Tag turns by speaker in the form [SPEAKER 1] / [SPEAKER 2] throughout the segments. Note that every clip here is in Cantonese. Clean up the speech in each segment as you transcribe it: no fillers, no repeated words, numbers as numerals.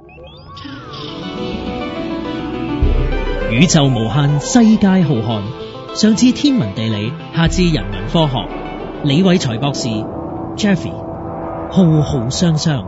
[SPEAKER 1] 宇宙無限，世界浩瀚。上至天文地理，下至人文科學，李偉才博士 Jeffy 浩浩湯湯。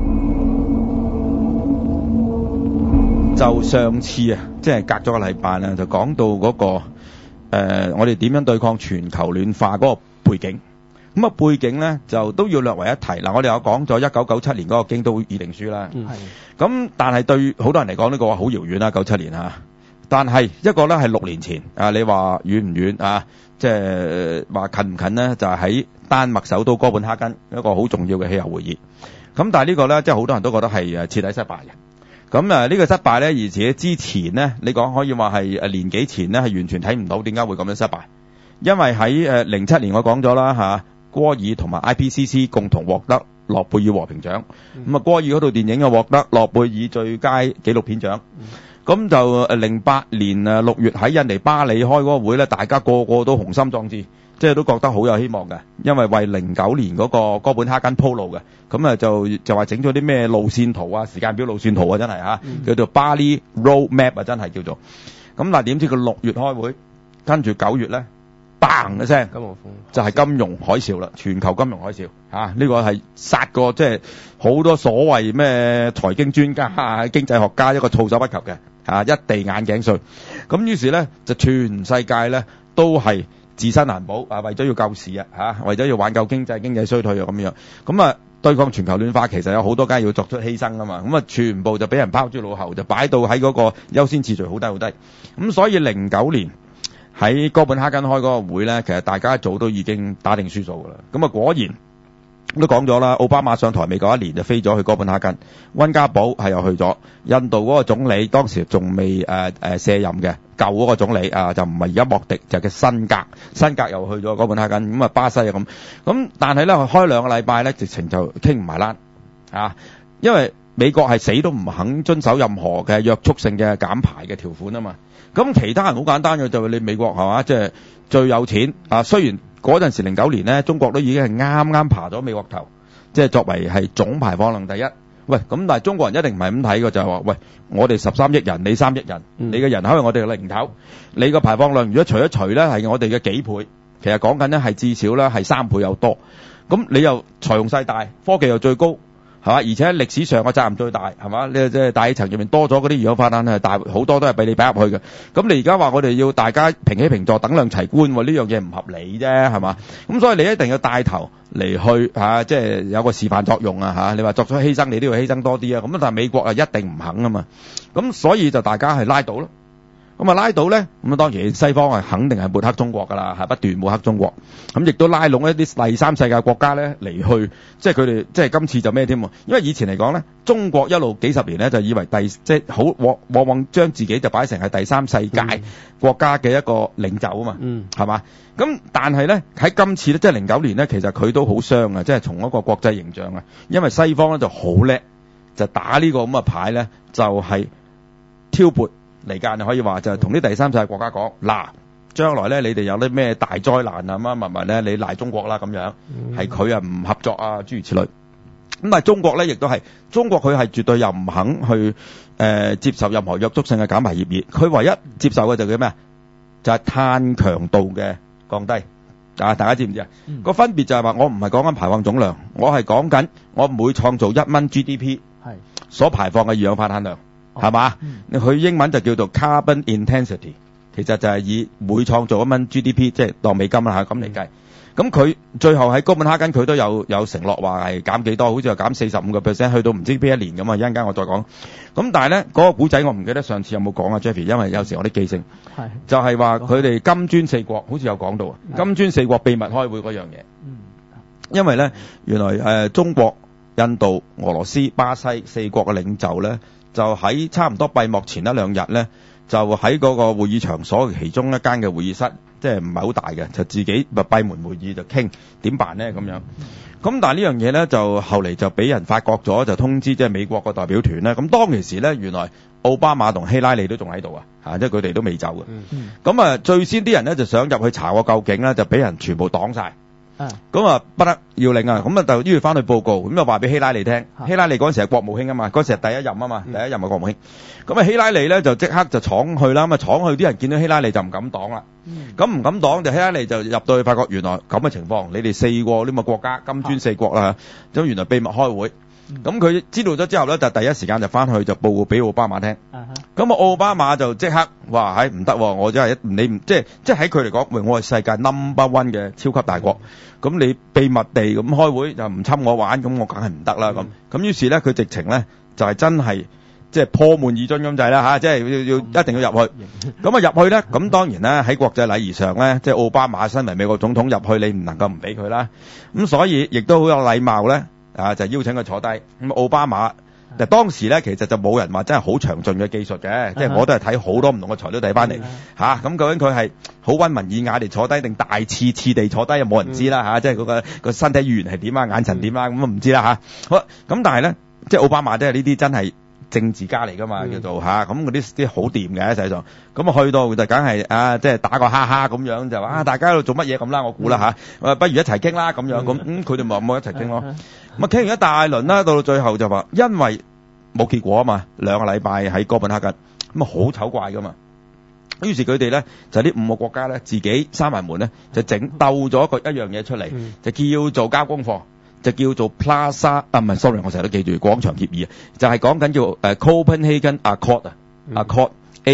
[SPEAKER 2] 就上次啊，即係隔咗個禮拜啦，就講到嗰個我哋點樣對抗全球暖化嗰個背景。咁啊背景咧就都要略為一提嗱，我哋有講咗1997年嗰個京都議定書啦。咁但係對好多人嚟講呢個話好遙遠啦，97年嚇。但係一個咧係6年前啊，你話遠唔遠啊？即係話近唔近呢？就係喺丹麥首都哥本哈根一個好重要嘅氣候會議。咁但係呢個咧，即係好多人都覺得係徹底失敗嘅。咁呢個失敗咧，而且之前呢，你講可以話係年幾前呢，係完全睇唔到點解會咁樣失敗。因為喺07年我講咗啦嚇，戈爾同埋 IPCC 共同獲得諾貝爾和平獎。咁啊，戈爾嗰套電影又獲得諾貝爾最佳紀錄片獎。咁就08年6月喺印尼巴里開嗰個會咧，大家個個都雄心壯志，即係都覺得好有希望嘅，因為為09年嗰個哥本哈根鋪路嘅。咁啊就話整咗啲咩路線圖啊、時間表路線圖啊，真係嚇，叫做 Bali Road Map 啊，真係叫做。咁嗱，點知佢6月開會，跟住9月咧，bang 一聲，就係金融海嘯啦，全球金融海嘯嚇，呢個係殺過即係好多所謂咩財經專家啊、經濟學家一個措手不及嘅嚇，一地眼鏡碎。咁於是咧就全世界咧都係自身難保啊，為咗要救市啊嚇，為咗要挽救經濟衰退啊咁樣。咁啊對抗全球暖化其實有好多家要作出犧牲啊嘛。咁啊全部就俾人拋諸腦後，就擺到喺嗰個優先次序好低好低。咁所以09年喺哥本哈根開嗰個會咧，其實大家一早都已經打定輸數噶啦。咁啊果然都講咗啦，奧巴馬上台未夠1年就飛咗去哥本哈根，溫家寶係又去咗，印度嗰個總理當時仲未卸任嘅舊嗰個總理啊，就唔係而家莫迪，就係嘅辛格又去咗哥本哈根。咁啊巴西啊咁，但係咧開2個禮拜咧，直情就傾唔埋欄啊，因為美國係死都唔肯遵守任何嘅約束性嘅減排嘅條款啊嘛。咁其他人好簡單嘅，就係你美國係嘛，即係最有錢啊。雖然嗰陣時09年咧，中國都已經係啱啱爬咗美國頭，即係作為係總排放量第一。喂，咁但係中國人一定唔係咁睇嘅，就係話喂，我哋13億人，你3億人，你嘅人口係我哋嘅零頭，你個排放量如果除一除咧，係我哋嘅幾倍，其實講緊咧係至少咧係3倍有多。咁你又財用勢大，科技又最高。係嘛？而且歷史上嘅責任最大，係嘛？你即係大氣層入面多咗嗰啲二氧化碳係大好多，都係俾你擺入去嘅。咁你而家話我哋要大家平起平坐、等量齊觀，呢樣嘢唔合理啫，係嘛？咁所以你一定要帶頭嚟去即係有個示範作用啊嚇！你話作出犧牲，你都要犧牲多啲啊！咁但係美國啊一定唔肯啊嘛。咁所以就大家係拉倒咯。咁啊拉到咧，咁啊當然西方係肯定係抹黑中國㗎啦，係不斷抹黑中國。咁亦都拉攏一啲第三世界國家咧嚟去，即係佢哋即係今次就咩添？因為以前嚟講咧，中國一路幾十年咧就以為即係好往往將自己就擺成係第三世界國家嘅一個領袖啊嘛，係嘛？咁但係咧喺今次咧，即係09年咧，其實佢都好傷啊，即係從一個國際形象啊，因為西方咧就好叻，就打呢個咁嘅牌咧，就係挑撥離間，可以話就係同啲第三世界國家講嗱，將來咧你哋有啲咩大災難啊乜乜咧，你賴中國啦咁樣，係佢啊唔合作啊諸如此類。咁但係中國咧亦都係，中國佢係絕對又唔肯去接受任何約束性嘅減排協議，佢唯一接受嘅就叫咩啊？就係碳強度嘅降低啊！大家知唔知啊？個分別就係話我唔係講緊排放總量，我係講緊我每創造1蚊 GDP 所排放嘅二氧化碳量。係嘛？佢英文就叫做 carbon intensity， 其實就係以每創造1蚊 GDP， 即係當美金啦咁嚟計。咁佢最後喺哥本哈根佢都有承諾話係減幾多，好似話減45%，去到唔知邊一年咁啊！一陣間我再講。咁但係咧嗰個古仔我唔記得上次有冇講啊 Jeffy， 因為有時我啲記性就係話佢哋金磚4國好似有講到啊，金磚4國秘密開會嗰樣嘢。因為咧原來中國、印度、俄羅斯、巴西4國嘅領袖咧。就喺差唔多閉幕前1-2日咧，就喺嗰個會議場所其中一間嘅會議室，即係唔係好大嘅，就自己閉門會議就傾點辦咧咁樣。咁但係呢樣嘢咧就後嚟就俾人發覺咗，就通知即係美國個代表團咧。咁當其時咧，原來奧巴馬同希拉里都仲喺度啊，即係佢哋都未走嘅。咁最先啲人咧就想入去查個究竟咧，就俾人全部擋晒。 咁啊不得要領啊，咁啊就要翻去報告，咁就話俾希拉里聽。希拉里嗰陣時係國務卿啊嘛，嗰陣時係第一任啊嘛，第一任嘅國務卿。咁啊希拉里咧就即刻就闖去啦，咁啊闖去啲人見到希拉里就唔敢擋啦。咁唔敢擋就希拉里就入到去發覺原來咁嘅情況，你哋4個呢個國家金磚4國啦，咁原來秘密開會。咁佢知道咗之後咧，就第一時間就翻去就報告俾奧巴馬聽。咁奧巴馬就即刻話唔得，我真係你唔即係喺佢嚟講，喂，我係世界 No.1 嘅超級大國，咁你秘密地咁開會就唔侵我玩，咁我梗係唔得啦。咁於是咧，佢直情咧就係真係即係破門而進咁滯啦嚇，即係要一定要入去。咁啊入去咧，咁當然啦，喺國際禮儀上咧，即係奧巴馬身為美國總統入去，你唔能夠唔俾佢啦。咁所以亦都好有禮貌咧。就邀請佢坐低。咁奧巴馬當時咧，其實就冇人話真係好詳盡嘅技術嘅，即係我都係睇好多唔同嘅材料睇翻嚟嚇。咁究竟佢係好溫文爾雅地坐低，定大刺地坐低，又冇人知啦嚇。即係嗰個身體語言係點啊，眼神點啊，咁啊唔知啦嚇。好，咁但係咧，即係奧巴馬都係呢啲真係政治家嚟噶嘛，叫做嚇。咁嗰啲好掂嘅實際上。咁啊去到就梗係即係打個哈哈咁樣就話大家喺度做乜嘢咁啦，我估啦嚇。不如一齊傾啦咁樣。咁佢哋咪冇一齊傾咯。咁啊傾完一大輪啦，到最後就話因為冇結果啊嘛，2個禮拜喺哥本哈根，咁啊好醜怪噶嘛。於是佢哋咧就呢5個國家咧自己閂埋門咧，就鬥咗一樣嘢出嚟，就叫做交功課，就叫做 Plaza 唔係 sorry， 我成日都記住廣場協議啊，就係講緊叫Copenhagen Accord 啊，Accord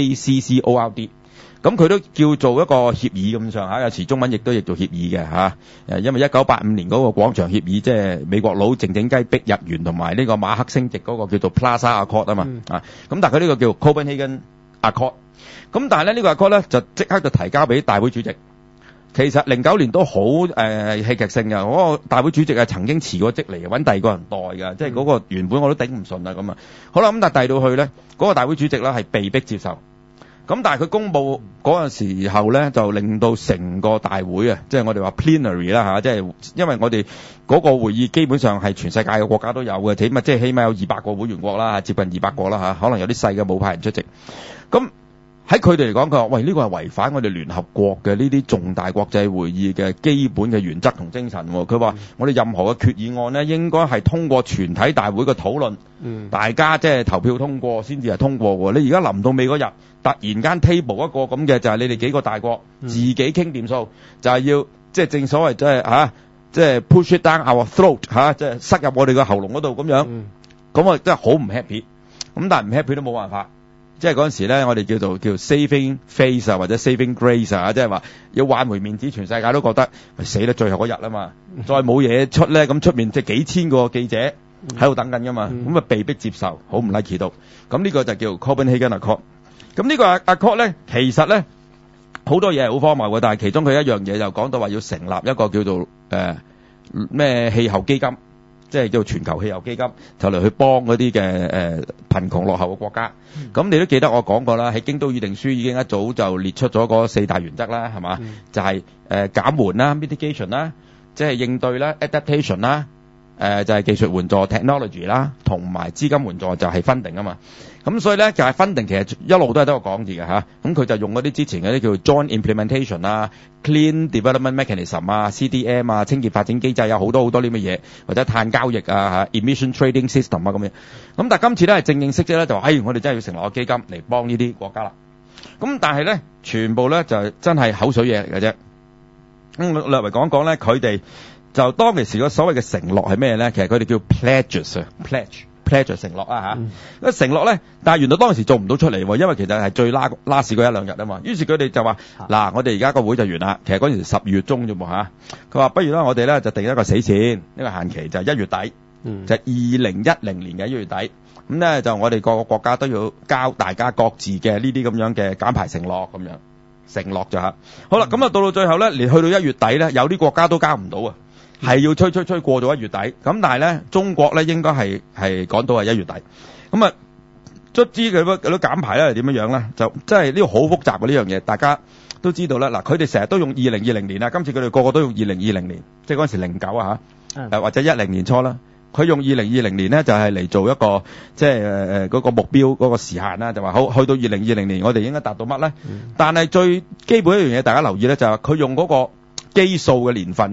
[SPEAKER 2] ACCORD。咁佢都叫做一個協議咁上下，有時中文亦都譯做協議嘅嚇。因為1985年嗰個廣場協議，即係美國佬靜靜雞逼日元同埋呢個馬克升值嗰個叫做 Plaza Accord 啊嘛。咁但係佢呢個叫 Copenhagen Accord。咁但係咧呢個 Accord 咧就即刻就提交俾大會主席。其實09年都好戲劇性嘅，嗰個大會主席係曾經辭過職嚟揾第二個人代㗎，即係嗰個原本我都頂唔順啦咁啊。好啦，咁但係遞到去咧，嗰個大會主席咧係被逼接受。咁但係佢公佈嗰陣時候咧，就令到成個大會啊，即係我哋話 plenary 啦嚇，即係因為我哋嗰個會議基本上係全世界嘅國家都有嘅，起碼有200個會員國啦，接近200個啦嚇，可能有啲細嘅冇派人出席。咁喺佢哋嚟講，佢話：喂，呢個係違反我哋聯合國嘅呢啲重大國際會議嘅基本嘅原則同精神。佢話：我哋任何嘅決議案呢，應該係通過全體大會嘅討論，大家即係投票通過先至係通過喎。你而家臨到尾嗰日，突然間 table 一個咁嘅，就係你哋幾個大國自己傾掂數，就係要即係正所謂即係 push it down our throat 即係塞入我哋個喉嚨嗰度咁樣。咁啊真係好唔 happy。咁但係唔 happy 都冇辦法。即係嗰陣時咧，我哋叫 saving face 啊，或者 saving grace 啊，即係話要挽回面子，全世界都覺得死得最後嗰日啊嘛，再冇嘢出咧，咁出面即係幾千個記者喺度等緊噶嘛，咁啊被逼接受，好唔 like 到。咁呢個就叫 Copenhagen Accord。咁呢個 Accord 咧，其實咧好多嘢係好荒謬嘅，但係其中佢一樣嘢就講到話要成立一個叫做咩氣候基金。即係叫全球氣候基金，就嚟去幫嗰啲嘅貧窮落後嘅國家。咁你都記得我講過啦，喺京都議定書已經一早就列出咗嗰4大原則啦，係嘛？就係減緩啦 ，mitigation 啦，即係應對啦 ，adaptation 啦，就係技術援助 technology 啦，同埋資金援助就係 funding 啊嘛。咁所以咧就係 funding 其實一路都係得個講字嘅嚇。咁佢就用嗰啲之前嗰啲叫 joint implementation 啊、clean development mechanism 啊、CDM 啊、清潔發展機制啊，好多呢啲嘢，或者碳交易啊、emission trading system 啊咁樣。咁但係今次咧係正式咧就話，我哋真係要成立個基金嚟幫呢啲國家啦。咁但係咧全部咧就真係口水嘢嚟嘅啫。咁略為講講咧，佢哋就當其時個所謂嘅承諾係咩咧？其實佢哋叫 pledges 啊 ，pledge 承諾啊嚇。承諾咧，但係原來當時做唔到出嚟喎，因為其實係最拉屎嗰1-2日啊嘛。於是佢哋就話：嗱，我哋而家個會就完啦。其實嗰陣時12月中啫喎嚇。佢話：不如啦，我哋咧就定一個死線，呢個限期就係1月底，就係2010年嘅1月底。咁咧就我哋各個國家都要交大家各自嘅呢啲咁樣嘅減排承諾咁樣。承諾就嚇。好啦，咁啊到最後咧，連去到1月底咧，有啲國家都交唔到啊。係要吹過咗1月底，咁但係咧中國咧應該係講到係1月底，咁啊卒之佢都減排咧係點樣咧？就即係呢個好複雜嘅呢樣嘢，大家都知道啦。嗱，佢哋成日都用2020年啊，今次佢哋個個都用2020年，即係嗰陣時09啊嚇，或者10年初啦。佢用2020年咧就係嚟做一個即係嗰個目標嗰個時限啦，就話好去到2020年我哋應該達到乜咧？但係最基本一樣嘢大家留意咧就係佢用嗰個基數嘅年份咧。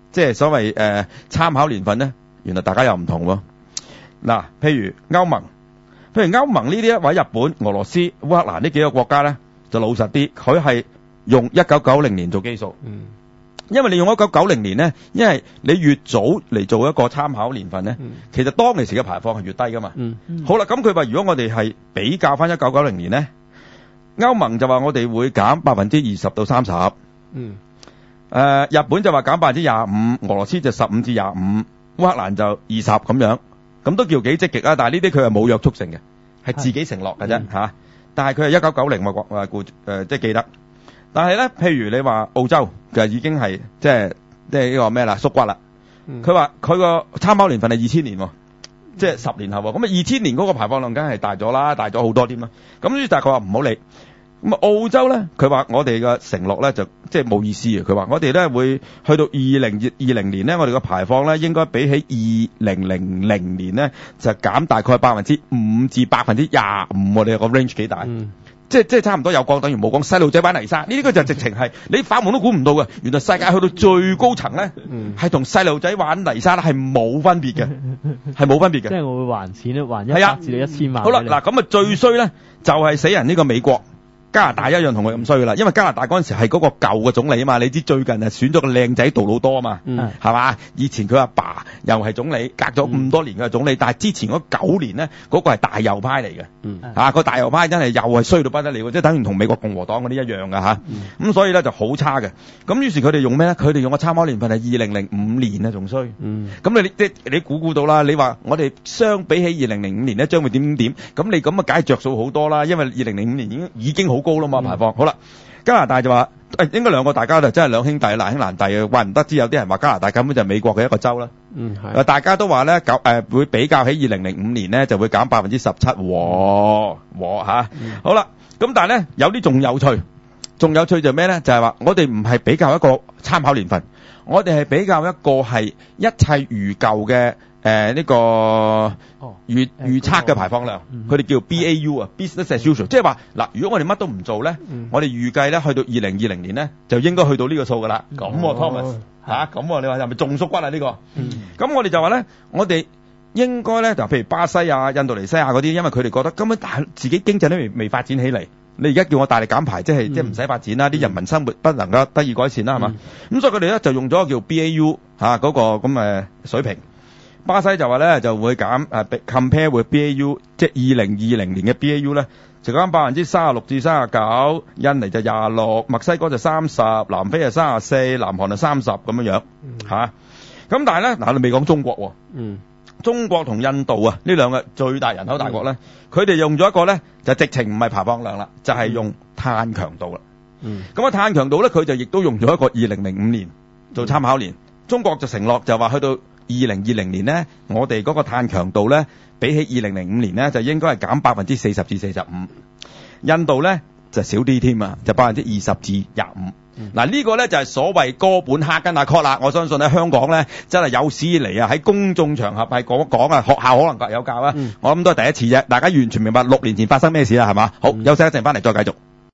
[SPEAKER 2] 即係所謂參考年份咧，原來大家又唔同喎。嗱，譬如歐盟呢啲一位日本、俄羅斯、烏克蘭呢幾個國家咧，就老實啲，佢係用1990年做基數。因為你用1990年咧，因為你越早嚟做一個參考年份咧，其實當其時嘅排放係越低噶嘛。好啦，咁佢話如果我哋係比較翻1990年咧，歐盟就話我哋會減20%到30%。日本就話減25%，俄羅斯就15%至25%，烏克蘭就20%咁樣，咁都叫幾積極啊！但係呢啲佢係冇約束性嘅，係自己承諾嘅啫嚇。但係佢係1990即係記得。但係咧，譬如你話澳洲就已經係即係呢個咩啦，縮骨啦。佢話佢個參考年份係2000年喎，即係10年後喎。咁啊2000年嗰個排放量梗係大咗啦，大咗好多添啦。咁於是但係佢話唔好理。咁啊澳洲咧，佢話我哋嘅承諾咧就即係冇意思嘅。佢話我哋咧會去到2020年咧，我哋嘅排放咧應該比起2000年咧就減大概5%至25%。我哋個 range 幾大？即係差唔多有光等於冇光。細路仔玩泥沙呢啲個就直情係你發夢都估唔到嘅。原來世界去到最高層咧，係同細路仔玩泥沙咧係冇分別嘅，係冇分別嘅。
[SPEAKER 3] 即係我會還錢咧，還100至到1000萬。
[SPEAKER 2] 好啦，嗱咁啊最衰咧就係死人呢個美國。加拿大一樣同佢咁衰噶啦，因為加拿大嗰陣時係嗰個舊嘅總理啊嘛，你知最近啊選咗個靚仔杜魯多啊嘛，係嘛？以前佢阿爸又係總理，隔咗咁多年嘅總理，但係之前嗰9年咧，嗰個係大右派嚟嘅，個大右派真係又係衰到不得了，即係等於同美國共和黨嗰啲一樣㗎嚇。咁所以咧就好差嘅。咁於是佢哋用咩咧？佢哋用個參考年份係2005年啊，仲衰。咁你估到啦？你話我哋相比起2005年咧，將會點？咁你咁啊，梗係着數好多啦，因為2005年已經好高啦嘛排放。好啦，加拿大就話應該兩個大家就真係兩兄弟難兄難弟啊，怪唔得知有啲人話加拿大根本就係美國嘅一個州啦。大家都話咧會比較起2005年咧就會減17%嚇。好啦，咁但係咧有啲仲有趣就咩咧？就係話我哋唔係比較一個參考年份，我哋係比較一個係一切如舊嘅呢個預測嘅排放量，佢哋叫 BAU 啊 ，business as usual，即係話嗱，如果我哋乜都唔做咧，我哋預計咧去到2020年咧就應該去到呢個數噶啦。咁Thomas 咁你話係咪仲縮骨啊呢個？咁我哋就話咧，我哋應該咧就譬如巴西啊、印度尼西亞嗰啲，因為佢哋覺得根本自己經濟都未發展起嚟，你而家叫我大力減排，即係唔使發展啦，啲人民生活不能夠得以改善啦，係嘛？咁所以佢哋咧就用咗個叫 BAU 嗰個咁水平。巴西就話咧就會減compare with BAU， 即係2020年嘅 BAU 咧就減36%至39%，印尼就26%，墨西哥就30%，南非就34%，南韓就30%咁樣嚇。咁但係咧嗱，你未講中國喎。中國同印度啊呢兩個最大人口大國咧，佢哋用咗一個咧就直情唔係排放量啦，就係用碳強度啦。咁碳強度咧佢就亦都用咗一個2005年做參考年。中國就承諾就話去到2020年咧，我哋嗰個碳強度咧，比起2005年咧，就應該係減40%至45%。印度咧就少啲添啊，就20%至25%。嗱呢個咧就係所謂哥本哈根啊 call 啦。我相信喺香港咧真係有史以嚟啊，喺公眾場合係講啊，學校可能各有教啊。我諗都係第一次啫。大家完全明白6年前發生咩事啦，係嘛？好，休息一陣翻嚟再繼續。